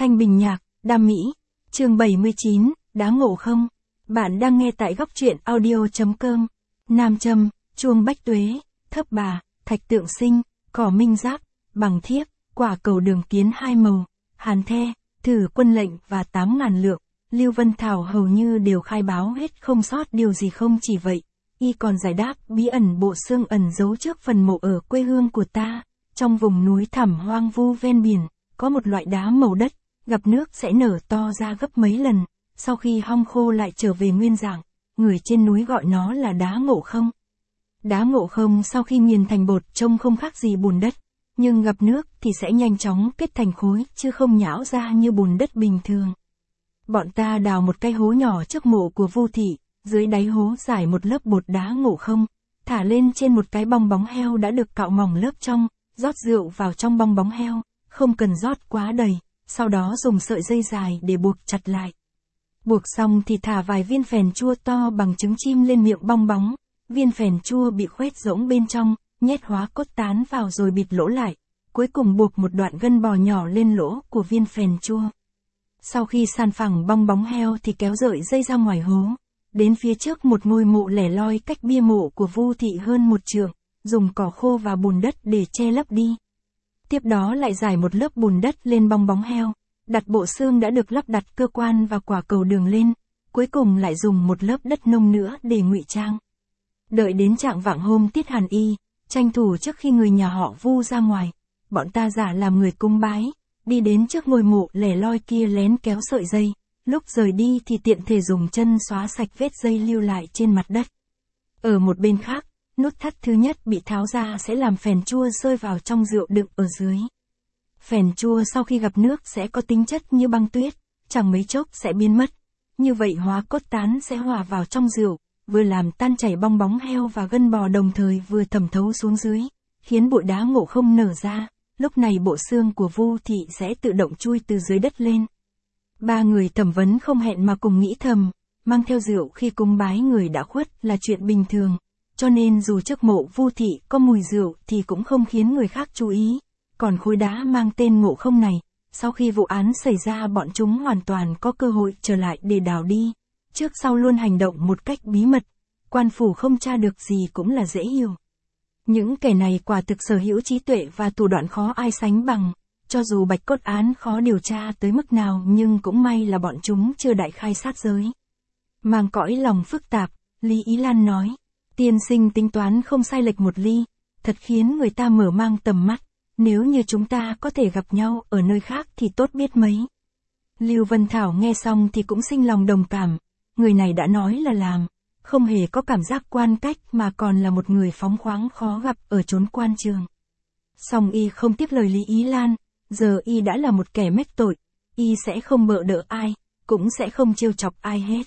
Thanh Bình Nhạc, Đam Mỹ, chương 79, Đá ngộ không? Bạn đang nghe tại góc truyện audio.com. Nam châm, chuông bách tuế, thấp bà, thạch tượng sinh, cỏ minh giáp, bằng thiếp, quả cầu đường kiến hai màu, hàn the, thử quân lệnh và 8.000 lượng. Lưu Vân Thảo hầu như đều khai báo hết không sót điều gì. Không chỉ vậy, y còn giải đáp bí ẩn bộ xương ẩn giấu trước phần mộ ở quê hương của ta. Trong vùng núi thẳm hoang vu ven biển, có một loại đá màu đất, gặp nước sẽ nở to ra gấp mấy lần, sau khi hong khô lại trở về nguyên dạng. Người trên núi gọi nó là đá ngộ không. Đá ngộ không sau khi nghiền thành bột trông không khác gì bùn đất, nhưng gặp nước thì sẽ nhanh chóng kết thành khối chứ không nhão ra như bùn đất bình thường. Bọn ta đào một cái hố nhỏ trước mộ của Vu Thị, dưới đáy hố rải một lớp bột đá ngộ không, thả lên trên một cái bong bóng heo đã được cạo mỏng lớp trong, rót rượu vào trong bong bóng heo, không cần rót quá đầy, sau đó dùng sợi dây dài để buộc chặt lại. Buộc xong thì thả vài viên phèn chua to bằng trứng chim lên miệng bong bóng, viên phèn chua bị khoét rỗng bên trong, nhét hóa cốt tán vào rồi bịt lỗ lại, cuối cùng buộc một đoạn gân bò nhỏ lên lỗ của viên phèn chua. Sau khi san phẳng bong bóng heo thì kéo sợi dây ra ngoài hố, đến phía trước một ngôi mộ lẻ loi cách bia mộ của Vu Thị hơn 1 trượng, dùng cỏ khô và bùn đất để che lấp đi. Tiếp đó lại rải một lớp bùn đất lên bong bóng heo, đặt bộ xương đã được lắp đặt cơ quan và quả cầu đường lên, cuối cùng lại dùng một lớp đất nông nữa để ngụy trang. Đợi đến trạng vạng hôm tiết hàn y, tranh thủ trước khi người nhà họ Vu ra ngoài, bọn ta giả làm người cúng bái, đi đến trước ngôi mộ lẻ loi kia lén kéo sợi dây, lúc rời đi thì tiện thể dùng chân xóa sạch vết dây lưu lại trên mặt đất. Ở một bên khác, nút thắt thứ nhất bị tháo ra sẽ làm phèn chua rơi vào trong rượu đựng ở dưới. Phèn chua sau khi gặp nước sẽ có tính chất như băng tuyết, chẳng mấy chốc sẽ biến mất. Như vậy hóa cốt tán sẽ hòa vào trong rượu, vừa làm tan chảy bong bóng heo và gân bò đồng thời vừa thẩm thấu xuống dưới, khiến bụi đá ngộ không nở ra. Lúc này bộ xương của Vu Thị sẽ tự động chui từ dưới đất lên. Ba người thẩm vấn không hẹn mà cùng nghĩ thầm, mang theo rượu khi cúng bái người đã khuất là chuyện bình thường, cho nên dù trước mộ Vu Thị có mùi rượu thì cũng không khiến người khác chú ý. Còn khối đá mang tên ngộ không này, sau khi vụ án xảy ra bọn chúng hoàn toàn có cơ hội trở lại để đào đi, trước sau luôn hành động một cách bí mật, quan phủ không tra được gì cũng là dễ hiểu. Những kẻ này quả thực sở hữu trí tuệ và thủ đoạn khó ai sánh bằng, cho dù bạch cốt án khó điều tra tới mức nào nhưng cũng may là bọn chúng chưa đại khai sát giới. Mang cõi lòng phức tạp, Lý Ý Lan nói, tiên sinh tính toán không sai lệch một ly, thật khiến người ta mở mang tầm mắt, nếu như chúng ta có thể gặp nhau ở nơi khác thì tốt biết mấy. Lưu Vân Thảo nghe xong thì cũng sinh lòng đồng cảm, người này đã nói là làm, không hề có cảm giác quan cách mà còn là một người phóng khoáng khó gặp ở chốn quan trường. Song y không tiếp lời Lý Ý Lan, giờ y đã là một kẻ mách tội, y sẽ không bợ đỡ ai, cũng sẽ không trêu chọc ai hết.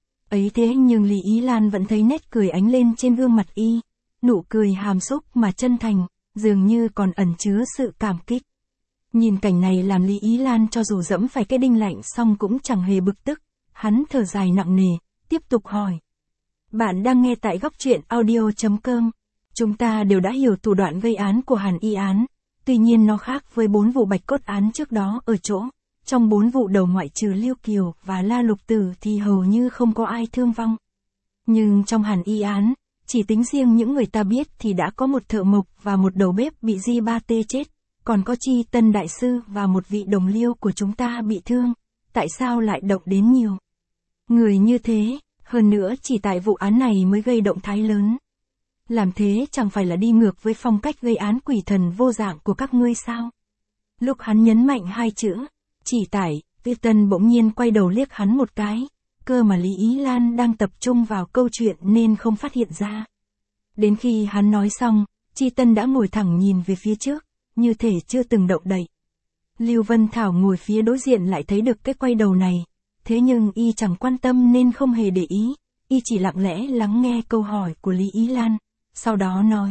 Ấy thế nhưng Lý Ý Lan vẫn thấy nét cười ánh lên trên gương mặt y, nụ cười hàm xúc mà chân thành, dường như còn ẩn chứa sự cảm kích. Nhìn cảnh này làm Lý Ý Lan cho dù dẫm phải cái đinh lạnh song cũng chẳng hề bực tức, hắn thở dài nặng nề, tiếp tục hỏi. Bạn đang nghe tại góc truyện audio.com. Chúng ta đều đã hiểu thủ đoạn gây án của Hàn Y án, tuy nhiên nó khác với 4 vụ bạch cốt án trước đó ở chỗ, trong 4 vụ đầu ngoại trừ Lưu Kiều và La Lục Tử thì hầu như không có ai thương vong. Nhưng trong Hàn Y án, chỉ tính riêng những người ta biết thì đã có một thợ mộc và một đầu bếp bị Di Ba Tê chết, còn có Chi Tân Đại Sư và một vị đồng liêu của chúng ta bị thương, tại sao lại động đến nhiều người như thế? Hơn nữa chỉ tại vụ án này mới gây động thái lớn. Làm thế chẳng phải là đi ngược với phong cách gây án quỷ thần vô dạng của các ngươi sao? Lúc hắn nhấn mạnh 2 chữ, chỉ tại, Viết Tân bỗng nhiên quay đầu liếc hắn một cái, cơ mà Lý Ý Lan đang tập trung vào câu chuyện nên không phát hiện ra. Đến khi hắn nói xong, Chi Tân đã ngồi thẳng nhìn về phía trước, như thể chưa từng động đậy. Lưu Vân Thảo ngồi phía đối diện lại thấy được cái quay đầu này. Thế nhưng y chẳng quan tâm nên không hề để ý, y chỉ lặng lẽ lắng nghe câu hỏi của Lý Ý Lan, sau đó nói.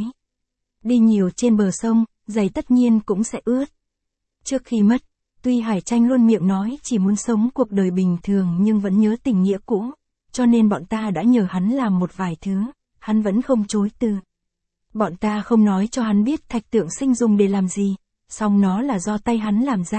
Đi nhiều trên bờ sông, giày tất nhiên cũng sẽ ướt. Trước khi mất, tuy Hải Tranh luôn miệng nói chỉ muốn sống cuộc đời bình thường nhưng vẫn nhớ tình nghĩa cũ, cho nên bọn ta đã nhờ hắn làm một vài thứ, hắn vẫn không chối từ. Bọn ta không nói cho hắn biết thạch tượng sinh dùng để làm gì, song nó là do tay hắn làm ra,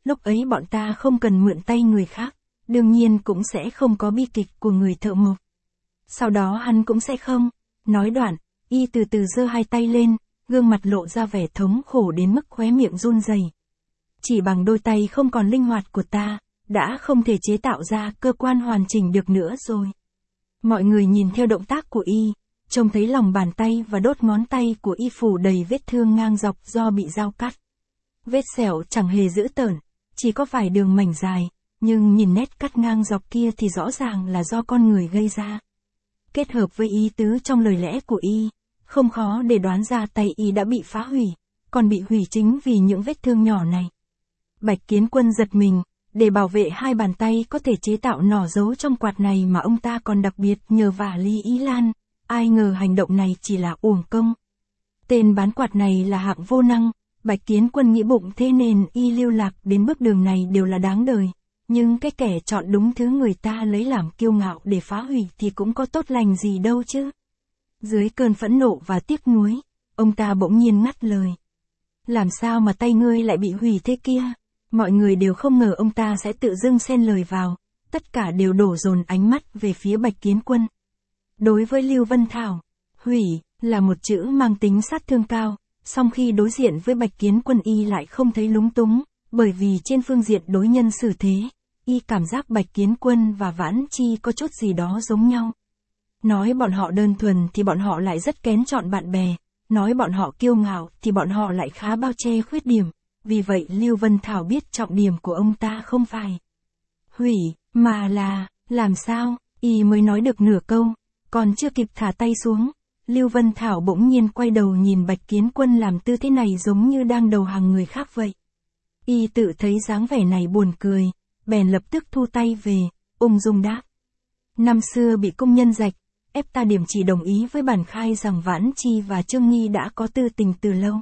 lúc ấy bọn ta không cần mượn tay người khác, đương nhiên cũng sẽ không có bi kịch của người thợ mộc. Sau đó hắn cũng sẽ không. Nói đoạn, y từ từ giơ hai tay lên, gương mặt lộ ra vẻ thống khổ đến mức khóe miệng run rẩy. Chỉ bằng đôi tay không còn linh hoạt của ta, đã không thể chế tạo ra cơ quan hoàn chỉnh được nữa rồi. Mọi người nhìn theo động tác của y, trông thấy lòng bàn tay và đốt ngón tay của y phủ đầy vết thương ngang dọc do bị dao cắt. Vết sẹo chẳng hề dữ tợn, chỉ có vài đường mảnh dài, nhưng nhìn nét cắt ngang dọc kia thì rõ ràng là do con người gây ra. Kết hợp với ý tứ trong lời lẽ của y, không khó để đoán ra tay y đã bị phá hủy, còn bị hủy chính vì những vết thương nhỏ này. Bạch Kiến Quân giật mình, để bảo vệ hai bàn tay có thể chế tạo nỏ giấu trong quạt này mà ông ta còn đặc biệt nhờ vả Lý Ý Lan, ai ngờ hành động này chỉ là uổng công. Tên bán quạt này là hạng vô năng, Bạch Kiến Quân nghĩ bụng thế nên y lưu lạc đến bước đường này đều là đáng đời. Nhưng cái kẻ chọn đúng thứ người ta lấy làm kiêu ngạo để phá hủy thì cũng có tốt lành gì đâu chứ. Dưới cơn phẫn nộ và tiếc nuối, ông ta bỗng nhiên ngắt lời. Làm sao mà tay ngươi lại bị hủy thế kia? Mọi người đều không ngờ ông ta sẽ tự dưng xen lời vào, tất cả đều đổ dồn ánh mắt về phía Bạch Kiến Quân. Đối với Lưu Vân Thảo, hủy là một chữ mang tính sát thương cao, song khi đối diện với Bạch Kiến Quân y lại không thấy lúng túng, bởi vì trên phương diện đối nhân xử thế, y cảm giác Bạch Kiến Quân và Vãn Chi có chút gì đó giống nhau. Nói bọn họ đơn thuần thì bọn họ lại rất kén chọn bạn bè, nói bọn họ kiêu ngạo thì bọn họ lại khá bao che khuyết điểm, vì vậy Lưu Vân Thảo biết trọng điểm của ông ta không phải hủy, mà là, làm sao, y mới nói được nửa câu, còn chưa kịp thả tay xuống. Lưu Vân Thảo bỗng nhiên quay đầu nhìn Bạch Kiến Quân làm tư thế này giống như đang đầu hàng người khác vậy. Y tự thấy dáng vẻ này buồn cười, bèn lập tức thu tay về, ung dung đáp. Năm xưa bị công nhân rạch, ép ta điểm chỉ đồng ý với bản khai rằng Vãn Chi và Trương Nghi đã có tư tình từ lâu.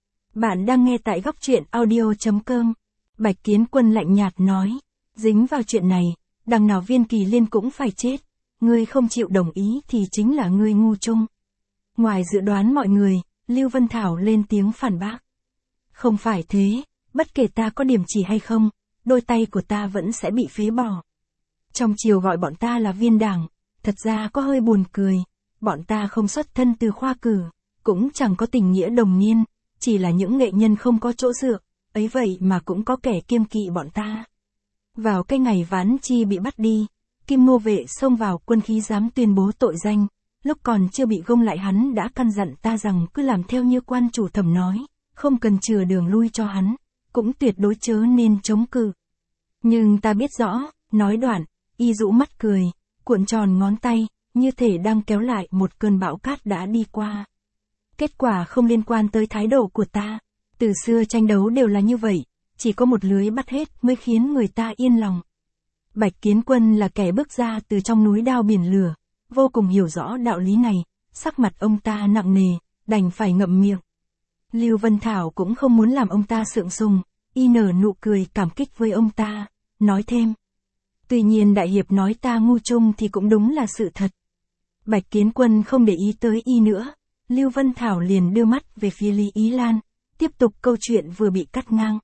Bạn đang nghe tại góc truyện audio.com. Bạch Kiến Quân lạnh nhạt nói, dính vào chuyện này, đằng nào Viên Kỳ Liên cũng phải chết, ngươi không chịu đồng ý thì chính là ngươi ngu chung. Ngoài dự đoán mọi người, Lưu Vân Thảo lên tiếng phản bác. Không phải thế, bất kể ta có điểm chỉ hay không, đôi tay của ta vẫn sẽ bị phế bỏ. Trong triều gọi bọn ta là viên đảng, thật ra có hơi buồn cười, bọn ta không xuất thân từ khoa cử, cũng chẳng có tình nghĩa đồng niên, chỉ là những nghệ nhân không có chỗ dựa, ấy vậy mà cũng có kẻ kiêng kỵ bọn ta. Vào cái ngày Vãn Chi bị bắt đi, Kim Ngô Vệ xông vào quân khí dám tuyên bố tội danh, lúc còn chưa bị gông lại hắn đã căn dặn ta rằng cứ làm theo như quan chủ thẩm nói, không cần chừa đường lui cho hắn, cũng tuyệt đối chớ nên chống cự. Nhưng ta biết rõ, nói đoạn, y rũ mắt cười, cuộn tròn ngón tay, như thể đang kéo lại một cơn bão cát đã đi qua. Kết quả không liên quan tới thái độ của ta, từ xưa tranh đấu đều là như vậy, chỉ có một lưới bắt hết mới khiến người ta yên lòng. Bạch Kiến Quân là kẻ bước ra từ trong núi đao biển lửa, vô cùng hiểu rõ đạo lý này, sắc mặt ông ta nặng nề, đành phải ngậm miệng. Lưu Vân Thảo cũng không muốn làm ông ta sượng sùng, y nở nụ cười cảm kích với ông ta, nói thêm. Tuy nhiên đại hiệp nói ta ngu chung thì cũng đúng là sự thật. Bạch Kiến Quân không để ý tới y nữa, Lưu Vân Thảo liền đưa mắt về phía Lý Ý Lan, tiếp tục câu chuyện vừa bị cắt ngang.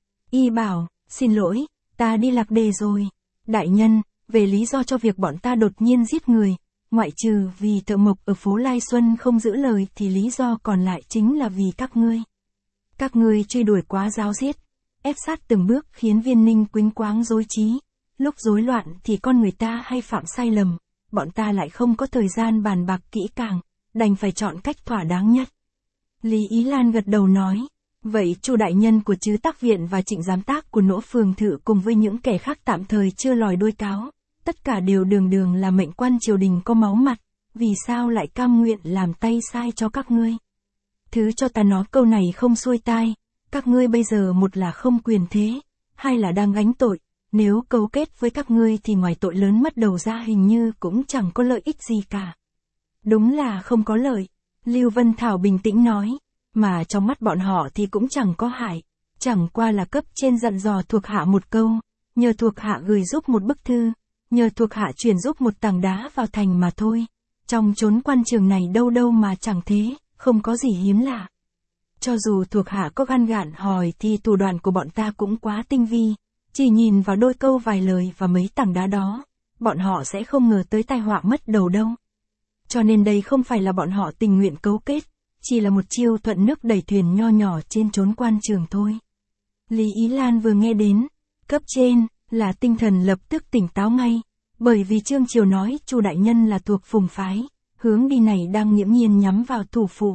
Y bảo, xin lỗi, ta đi lạc đề rồi. Đại nhân, về lý do cho việc bọn ta đột nhiên giết người, ngoại trừ vì thợ mộc ở phố Lai Xuân không giữ lời thì lý do còn lại chính là vì các ngươi. Các ngươi truy đuổi quá ráo riết, ép sát từng bước khiến Viên Ninh quĩnh quáng rối trí. Lúc rối loạn thì con người ta hay phạm sai lầm, bọn ta lại không có thời gian bàn bạc kỹ càng, đành phải chọn cách thỏa đáng nhất. Lý Ý Lan gật đầu nói, vậy Chu đại nhân của Trứ Tác Viện và Trịnh giám tác của Nỗ Phường Thự cùng với những kẻ khác tạm thời chưa lòi đuôi cáo, tất cả đều đường đường là mệnh quan triều đình có máu mặt, vì sao lại cam nguyện làm tay sai cho các ngươi? Thứ cho ta nói câu này không xuôi tai, các ngươi bây giờ một là không quyền thế, hai là đang gánh tội, nếu cấu kết với các ngươi thì ngoài tội lớn mất đầu ra hình như cũng chẳng có lợi ích gì cả. Đúng là không có lợi, Lưu Vân Thảo bình tĩnh nói, mà trong mắt bọn họ thì cũng chẳng có hại, chẳng qua là cấp trên dặn dò thuộc hạ một câu, nhờ thuộc hạ gửi giúp một bức thư, nhờ thuộc hạ chuyển giúp một tảng đá vào thành mà thôi. Trong chốn quan trường này đâu đâu mà chẳng thế, không có gì hiếm lạ. Cho dù thuộc hạ có gan gạn hỏi thì thủ đoạn của bọn ta cũng quá tinh vi, chỉ nhìn vào đôi câu vài lời và mấy tảng đá đó, bọn họ sẽ không ngờ tới tai họa mất đầu đâu. Cho nên đây không phải là bọn họ tình nguyện cấu kết, chỉ là một chiêu thuận nước đẩy thuyền nho nhỏ trên chốn quan trường thôi. Lý Ý Lan vừa nghe đến cấp trên là tinh thần lập tức tỉnh táo ngay, bởi vì Trương Chiều nói Chu đại nhân là thuộc Phùng phái, hướng đi này đang nghiễm nhiên nhắm vào thủ phủ.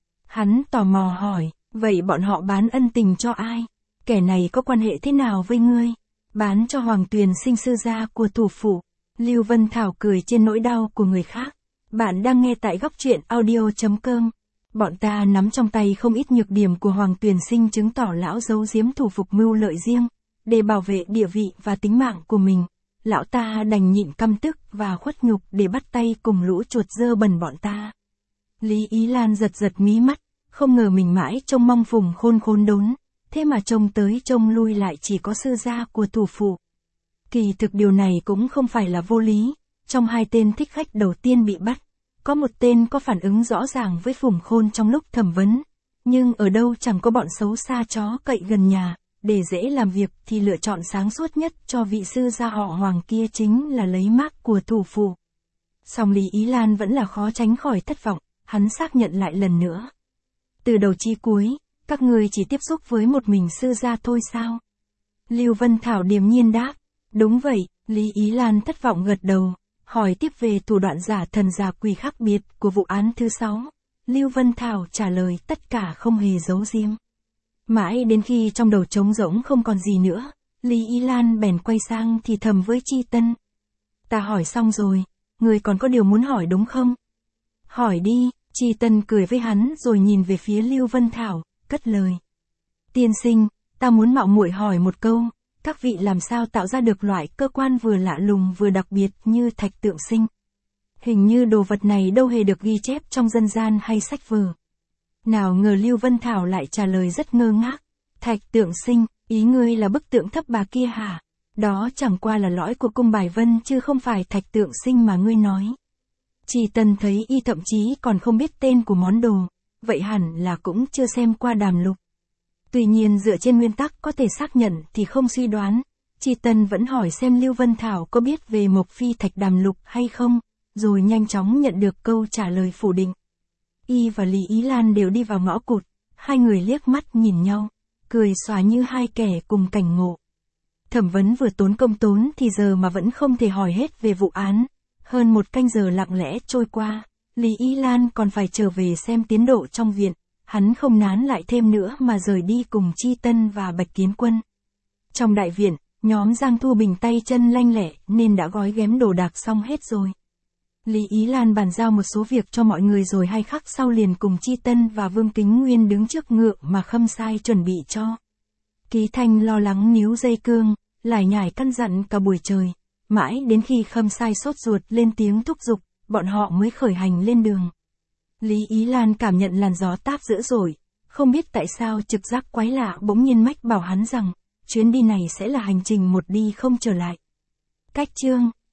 Hắn tò mò hỏi, vậy bọn họ bán ân tình cho ai? Kẻ này có quan hệ thế nào với ngươi? Bán cho Hoàng Tuyền Sinh sư gia của thủ phủ. Lưu Vân Thảo cười trên nỗi đau của người khác. Bạn đang nghe tại góc truyện audio.com. Bọn ta nắm trong tay không ít nhược điểm của Hoàng Tuyền Sinh, chứng tỏ lão giấu giếm thủ phục mưu lợi riêng, để bảo vệ địa vị và tính mạng của mình. Lão ta đành nhịn căm tức và khuất nhục để bắt tay cùng lũ chuột dơ bẩn bọn ta. Lý Ý Lan giật giật mí mắt, không ngờ mình mãi trông mong Phùng khôn đốn, thế mà trông tới trông lui lại chỉ có sư gia của thủ phủ. Kỳ thực điều này cũng không phải là vô lý, trong hai tên thích khách đầu tiên bị bắt, có một tên có phản ứng rõ ràng với Phùng Khôn trong lúc thẩm vấn, nhưng ở đâu chẳng có bọn xấu xa chó cậy gần nhà, để dễ làm việc thì lựa chọn sáng suốt nhất cho vị sư gia họ Hoàng kia chính là lấy mác của thủ phủ. Song Lý Ý Lan vẫn là khó tránh khỏi thất vọng, hắn xác nhận lại lần nữa. Từ đầu chí cuối, các ngươi chỉ tiếp xúc với một mình sư gia thôi sao? Lưu Vân Thảo điềm nhiên đáp, đúng vậy. Lý Ý Lan thất vọng gật đầu, hỏi tiếp về thủ đoạn giả thần giả quỷ khác biệt của vụ án thứ 6. Lưu Vân Thảo trả lời tất cả không hề giấu giếm. Mãi đến khi trong đầu trống rỗng không còn gì nữa, Lý Ý Lan bèn quay sang thì thầm với Chi Tân. Ta hỏi xong rồi, người còn có điều muốn hỏi đúng không? Hỏi đi. Chi Tân cười với hắn rồi nhìn về phía Lưu Vân Thảo, cất lời. Tiên sinh, ta muốn mạo muội hỏi một câu, các vị làm sao tạo ra được loại cơ quan vừa lạ lùng vừa đặc biệt như thạch tượng sinh? Hình như đồ vật này đâu hề được ghi chép trong dân gian hay sách vở. Nào ngờ Lưu Vân Thảo lại trả lời rất ngơ ngác. Thạch tượng sinh, ý ngươi là bức tượng thấp bà kia hả? Đó chẳng qua là lõi của cung Bài Vân chứ không phải thạch tượng sinh mà ngươi nói. Chi Tân thấy y thậm chí còn không biết tên của món đồ, vậy hẳn là cũng chưa xem qua đàm lục. Tuy nhiên dựa trên nguyên tắc có thể xác nhận thì không suy đoán, Chi Tân vẫn hỏi xem Lưu Vân Thảo có biết về Mộc Phi thạch đàm lục hay không, rồi nhanh chóng nhận được câu trả lời phủ định. Y và Lý Ý Lan đều đi vào ngõ cụt, hai người liếc mắt nhìn nhau, cười xòa như hai kẻ cùng cảnh ngộ. Thẩm vấn vừa tốn công tốn thì giờ mà vẫn không thể hỏi hết về vụ án. Hơn một canh giờ lặng lẽ trôi qua, Lý Ý Lan còn phải trở về xem tiến độ trong viện, hắn không nán lại thêm nữa mà rời đi cùng Chi Tân và Bạch Kiến Quân. Trong đại viện, nhóm Giang Thu Bình tay chân lanh lẹ nên đã gói ghém đồ đạc xong hết rồi. Lý Ý Lan bàn giao một số việc cho mọi người rồi 2 khắc sau liền cùng Chi Tân và Vương Kính Nguyên đứng trước ngựa mà Khâm Sai chuẩn bị cho. Ký Thanh lo lắng níu dây cương, lải nhải căn dặn cả buổi trời. Mãi đến khi Khâm Sai sốt ruột lên tiếng thúc giục, bọn họ mới khởi hành lên đường. Lý Ý Lan cảm nhận làn gió táp dữ dội, không biết tại sao trực giác quái lạ bỗng nhiên mách bảo hắn rằng, chuyến đi này sẽ là hành trình một đi không trở lại. Cách chương